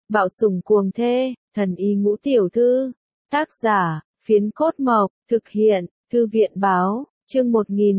Bạo sủng cuồng thê, thần y ngũ tiểu thư. Tác giả, Phiến Cốt Mộc, thực hiện, Thư viện báo, chương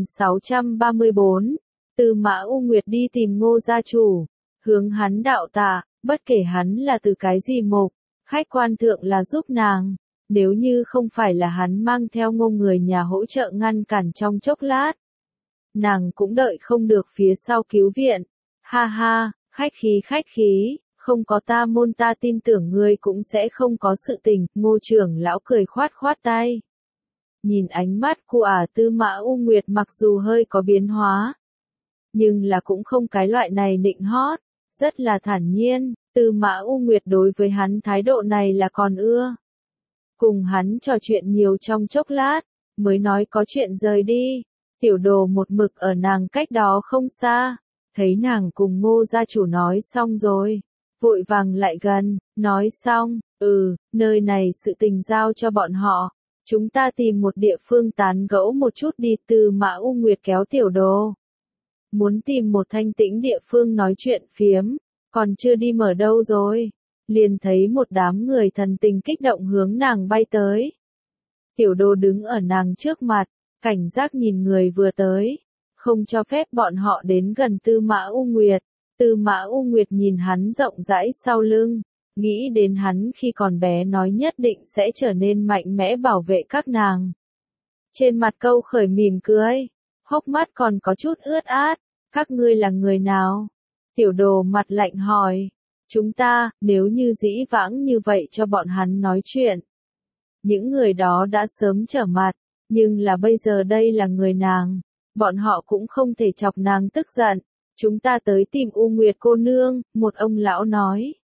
1634. Tư Mã U Nguyệt đi tìm Ngô gia chủ, hướng hắn đạo tạ, bất kể hắn là từ cái gì mục, khách quan thượng là giúp nàng. Nếu như không phải là hắn mang theo Ngô người nhà hỗ trợ ngăn cản trong chốc lát, nàng cũng đợi không được phía sau cứu viện. Ha ha, khách khí, không có ta môn ta tin tưởng ngươi cũng sẽ không có sự tình. Ngô trưởng lão cười khoát tay. Nhìn ánh mắt của Tư Mã U Nguyệt mặc dù hơi có biến hóa, nhưng là cũng không cái loại này nịnh hót, rất là thản nhiên. Tư Mã U Nguyệt đối với hắn thái độ này là còn ưa. Cùng hắn trò chuyện nhiều trong chốc lát, mới nói có chuyện rời đi. Tiểu Đồ một mực ở nàng cách đó không xa, thấy nàng cùng Ngô gia chủ nói xong rồi, vội vàng lại gần, nói xong, nơi này sự tình giao cho bọn họ, chúng ta tìm một địa phương tán gẫu một chút đi. Tư Mã U Nguyệt kéo Tiểu Đồ, muốn tìm một thanh tĩnh địa phương nói chuyện phiếm, còn chưa đi mở đâu rồi, liền thấy một đám người thần tình kích động hướng nàng bay tới. Tiểu Đồ đứng ở nàng trước mặt, cảnh giác nhìn người vừa tới, không cho phép bọn họ đến gần Tư Mã U Nguyệt. Tư Mã U Nguyệt nhìn hắn rộng rãi sau lưng, nghĩ đến hắn khi còn bé nói nhất định sẽ trở nên mạnh mẽ bảo vệ các nàng. Trên mặt câu khởi mỉm cười, hốc mắt còn có chút ướt át. Các ngươi là người nào? Tiểu Đồ mặt lạnh hỏi. Chúng ta, nếu như dĩ vãng như vậy cho bọn hắn nói chuyện, những người đó đã sớm trở mặt, nhưng là bây giờ đây là người nàng, bọn họ cũng không thể chọc nàng tức giận. Chúng ta tới tìm U Nguyệt cô nương, một ông lão nói.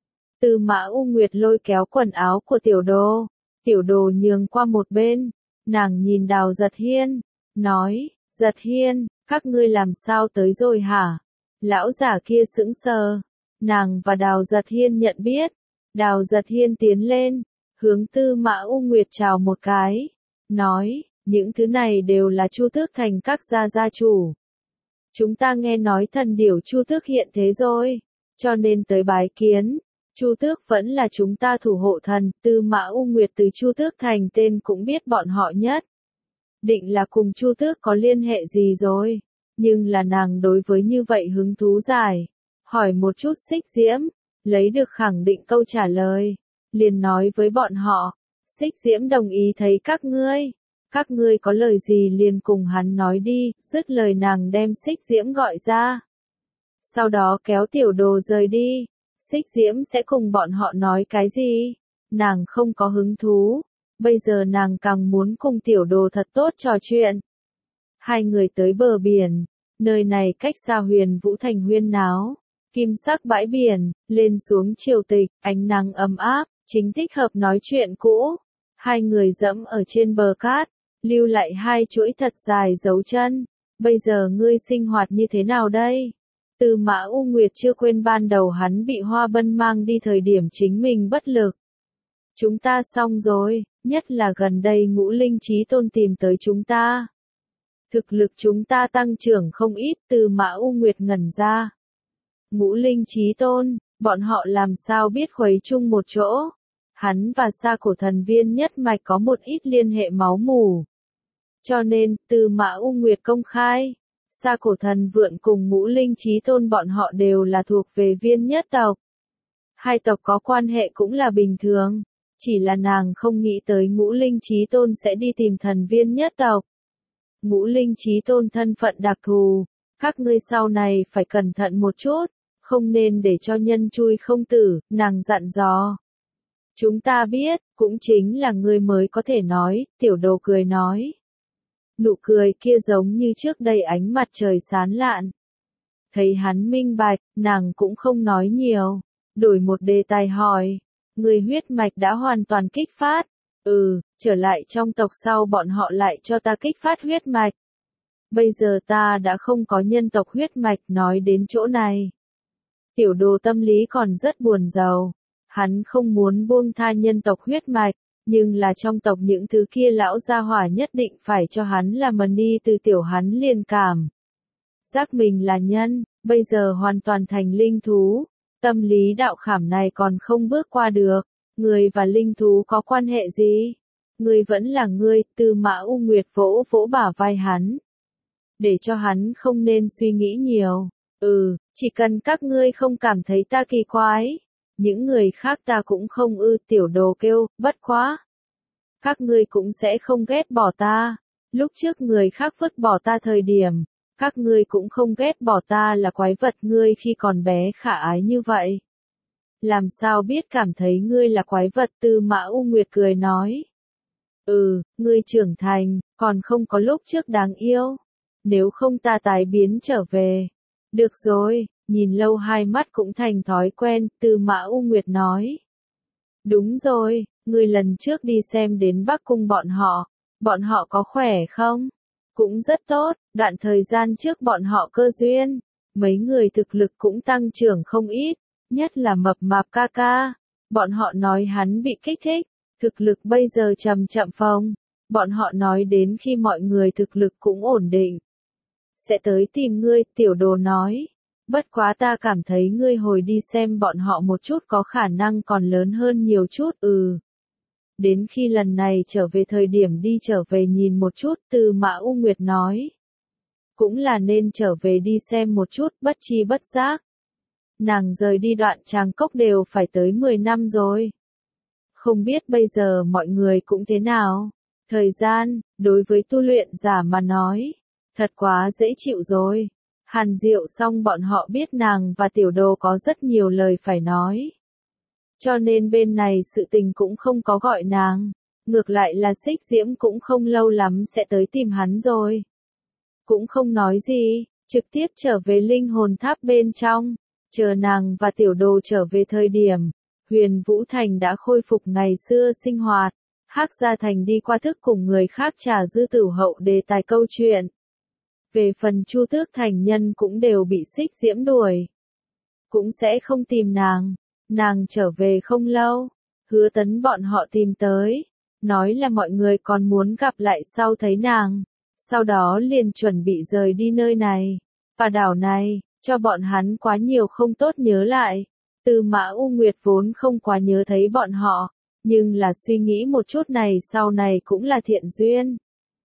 Tư Mã U Nguyệt lôi kéo quần áo của Tiểu Đồ, Tiểu Đồ nhường qua một bên, nàng nhìn Đào Giật Hiên, nói, Giật Hiên, các ngươi làm sao tới rồi hả? Lão giả kia sững sờ, nàng và Đào Giật Hiên nhận biết. Đào Giật Hiên tiến lên, hướng Tư Mã U Nguyệt chào một cái, nói, những thứ này đều là Chu Tước Thành các gia gia chủ. Chúng ta nghe nói thần điểu Chu Tước hiện thế rồi, cho nên tới bái kiến. Chu Tước vẫn là chúng ta thủ hộ thần. Tư Mã U Nguyệt từ Chu Tước Thành tên cũng biết bọn họ nhất định là cùng Chu Tước có liên hệ gì rồi, nhưng là nàng đối với như vậy hứng thú giải, hỏi một chút Xích Diễm, lấy được khẳng định câu trả lời, liền nói với bọn họ, Xích Diễm đồng ý thấy các ngươi có lời gì liền cùng hắn nói đi. Dứt lời nàng đem Xích Diễm gọi ra, sau đó kéo Tiểu Đồ rời đi. Xích Diễm sẽ cùng bọn họ nói cái gì? Nàng không có hứng thú. Bây giờ nàng càng muốn cùng Tiểu Đồ thật tốt trò chuyện. Hai người tới bờ biển, nơi này cách xa Huyền Vũ Thành huyên náo, kim sắc bãi biển, lên xuống triều tịch, ánh nắng ấm áp, chính thích hợp nói chuyện cũ. Hai người dẫm ở trên bờ cát, lưu lại hai chuỗi thật dài dấu chân. Bây giờ ngươi sinh hoạt như thế nào đây? Tư Mã U Nguyệt chưa quên ban đầu hắn bị Hoa Bân mang đi thời điểm chính mình bất lực. Chúng ta xong rồi, nhất là gần đây Ngũ Linh Chí Tôn tìm tới chúng ta. Thực lực chúng ta tăng trưởng không ít. Tư Mã U Nguyệt ngẩn ra. Ngũ Linh Chí Tôn, bọn họ làm sao biết khuấy chung một chỗ? Hắn và Sa Cổ Thần Viên nhất mạch có một ít liên hệ máu mủ. Cho nên, Tư Mã U Nguyệt công khai, Sa Cổ Thần Vượn cùng Ngũ Linh Chí Tôn bọn họ đều là thuộc về Viên nhất tộc. Hai tộc có quan hệ cũng là bình thường, chỉ là nàng không nghĩ tới Ngũ Linh Chí Tôn sẽ đi tìm thần Viên nhất tộc. Ngũ Linh Chí Tôn thân phận đặc thù, các ngươi sau này phải cẩn thận một chút, không nên để cho nhân chui không tử, nàng dặn dò. Chúng ta biết, cũng chính là ngươi mới có thể nói. Tiểu Đồ cười nói. Nụ cười kia giống như trước đây ánh mặt trời sáng lạn. Thấy hắn minh bạch, nàng cũng không nói nhiều, đổi một đề tài hỏi, người huyết mạch đã hoàn toàn kích phát. Trở lại trong tộc sau bọn họ lại cho ta kích phát huyết mạch. Bây giờ ta đã không có nhân tộc huyết mạch. Nói đến chỗ này, Tiểu Đồ tâm lý còn rất buồn rầu. Hắn không muốn buông tha nhân tộc huyết mạch, nhưng là trong tộc những thứ kia lão gia hỏa nhất định phải cho hắn là mần đi. Từ tiểu hắn liền cảm giác mình là nhân, bây giờ hoàn toàn thành linh thú. Tâm lý đạo khảm này còn không bước qua được. Người và linh thú có quan hệ gì? Ngươi vẫn là ngươi, Tư Mã U Nguyệt vỗ vỗ bả vai hắn. Để cho hắn không nên suy nghĩ nhiều. Chỉ cần các ngươi không cảm thấy ta kỳ quái. Những người khác ta cũng không Tiểu Đồ kêu, bất quá. Các ngươi cũng sẽ không ghét bỏ ta. Lúc trước người khác vứt bỏ ta thời điểm, các ngươi cũng không ghét bỏ ta là quái vật ngươi khi còn bé khả ái như vậy. Làm sao biết cảm thấy ngươi là quái vật? Tư Mã U Nguyệt cười nói. Ngươi trưởng thành, còn không có lúc trước đáng yêu. Nếu không ta tái biến trở về. Được rồi, nhìn lâu hai mắt cũng thành thói quen, Tư Mã U Nguyệt nói. Đúng rồi, ngươi lần trước đi xem đến Bắc Cung bọn họ có khỏe không? Cũng rất tốt, đoạn thời gian trước bọn họ cơ duyên, mấy người thực lực cũng tăng trưởng không ít, nhất là mập mạp ca ca. Bọn họ nói hắn bị kích thích, thực lực bây giờ chậm chậm phồng. Bọn họ nói đến khi mọi người thực lực cũng ổn định, sẽ tới tìm ngươi, Tiểu Đồ nói. Bất quá ta cảm thấy ngươi hồi đi xem bọn họ một chút có khả năng còn lớn hơn nhiều chút. Đến khi lần này trở về thời điểm đi trở về nhìn một chút, Tư Mã U Nguyệt nói. Cũng là nên trở về đi xem một chút, bất chi bất giác. Nàng rời đi Đoạn Tràng Cốc đều phải tới 10 năm rồi. Không biết bây giờ mọi người cũng thế nào. Thời gian, đối với tu luyện giả mà nói, thật quá dễ chịu rồi. Hàn Diệu xong bọn họ biết nàng và Tiểu Đồ có rất nhiều lời phải nói. Cho nên bên này sự tình cũng không có gọi nàng. Ngược lại là Xích Diễm cũng không lâu lắm sẽ tới tìm hắn rồi. Cũng không nói gì, trực tiếp trở về linh hồn tháp bên trong. Chờ nàng và Tiểu Đồ trở về thời điểm, Huyền Vũ Thành đã khôi phục ngày xưa sinh hoạt. Hắc Gia Thành đi qua thức cùng người khác trà dư tử hậu đề tài câu chuyện. Về phần Chu Tước Thành nhân cũng đều bị Xích Diễm đuổi. Cũng sẽ không tìm nàng. Nàng trở về không lâu, Hứa Tấn bọn họ tìm tới, nói là mọi người còn muốn gặp lại sau thấy nàng, sau đó liền chuẩn bị rời đi nơi này, và đảo này, cho bọn hắn quá nhiều không tốt nhớ lại. Tư Mã U Nguyệt vốn không quá nhớ thấy bọn họ, nhưng là suy nghĩ một chút này sau này cũng là thiện duyên.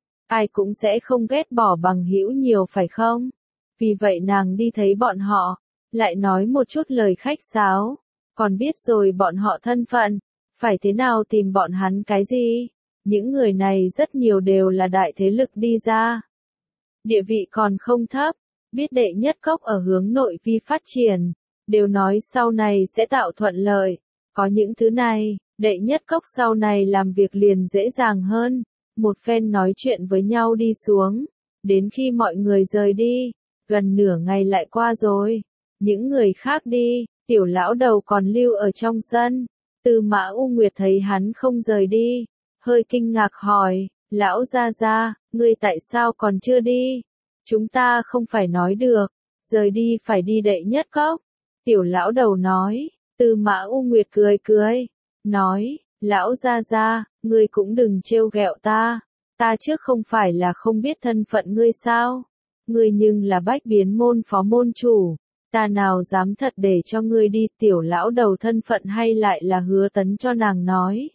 Ai cũng sẽ không ghét bỏ bằng hữu nhiều phải không? Vì vậy nàng đi thấy bọn họ, lại nói một chút lời khách sáo. Còn biết rồi bọn họ thân phận, phải thế nào tìm bọn hắn cái gì? Những người này rất nhiều đều là đại thế lực đi ra. Địa vị còn không thấp, biết đệ nhất cốc ở hướng nội vi phát triển, đều nói sau này sẽ tạo thuận lợi. Có những thứ này, đệ nhất cốc sau này làm việc liền dễ dàng hơn. Một phen nói chuyện với nhau đi xuống, đến khi mọi người rời đi, gần nửa ngày lại qua rồi. Những người khác đi. Tiểu lão đầu còn lưu ở trong sân. Tư Mã U Nguyệt thấy hắn không rời đi, hơi kinh ngạc hỏi, lão gia gia, ngươi tại sao còn chưa đi? Chúng ta không phải nói được, rời đi phải đi đệ nhất cốc. Tiểu lão đầu nói, Tư Mã U Nguyệt cười cười, nói, lão gia gia, ngươi cũng đừng trêu ghẹo ta trước không phải là không biết thân phận ngươi sao? Ngươi nhưng là Bách Biến môn phó môn chủ. Ta nào dám thật để cho ngươi đi. Tiểu lão đầu thân phận hay lại là Hứa Tấn cho nàng nói.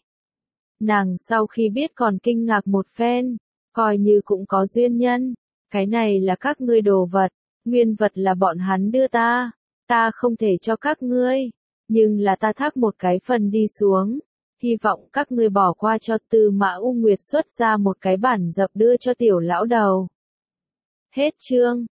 Nàng sau khi biết còn kinh ngạc một phen, coi như cũng có duyên nhân. Cái này là các ngươi đồ vật, nguyên vật là bọn hắn đưa ta không thể cho các ngươi, nhưng là ta thác một cái phần đi xuống. Hy vọng các ngươi bỏ qua cho. Tư Mã U Nguyệt xuất ra một cái bản dập đưa cho tiểu lão đầu. Hết chương.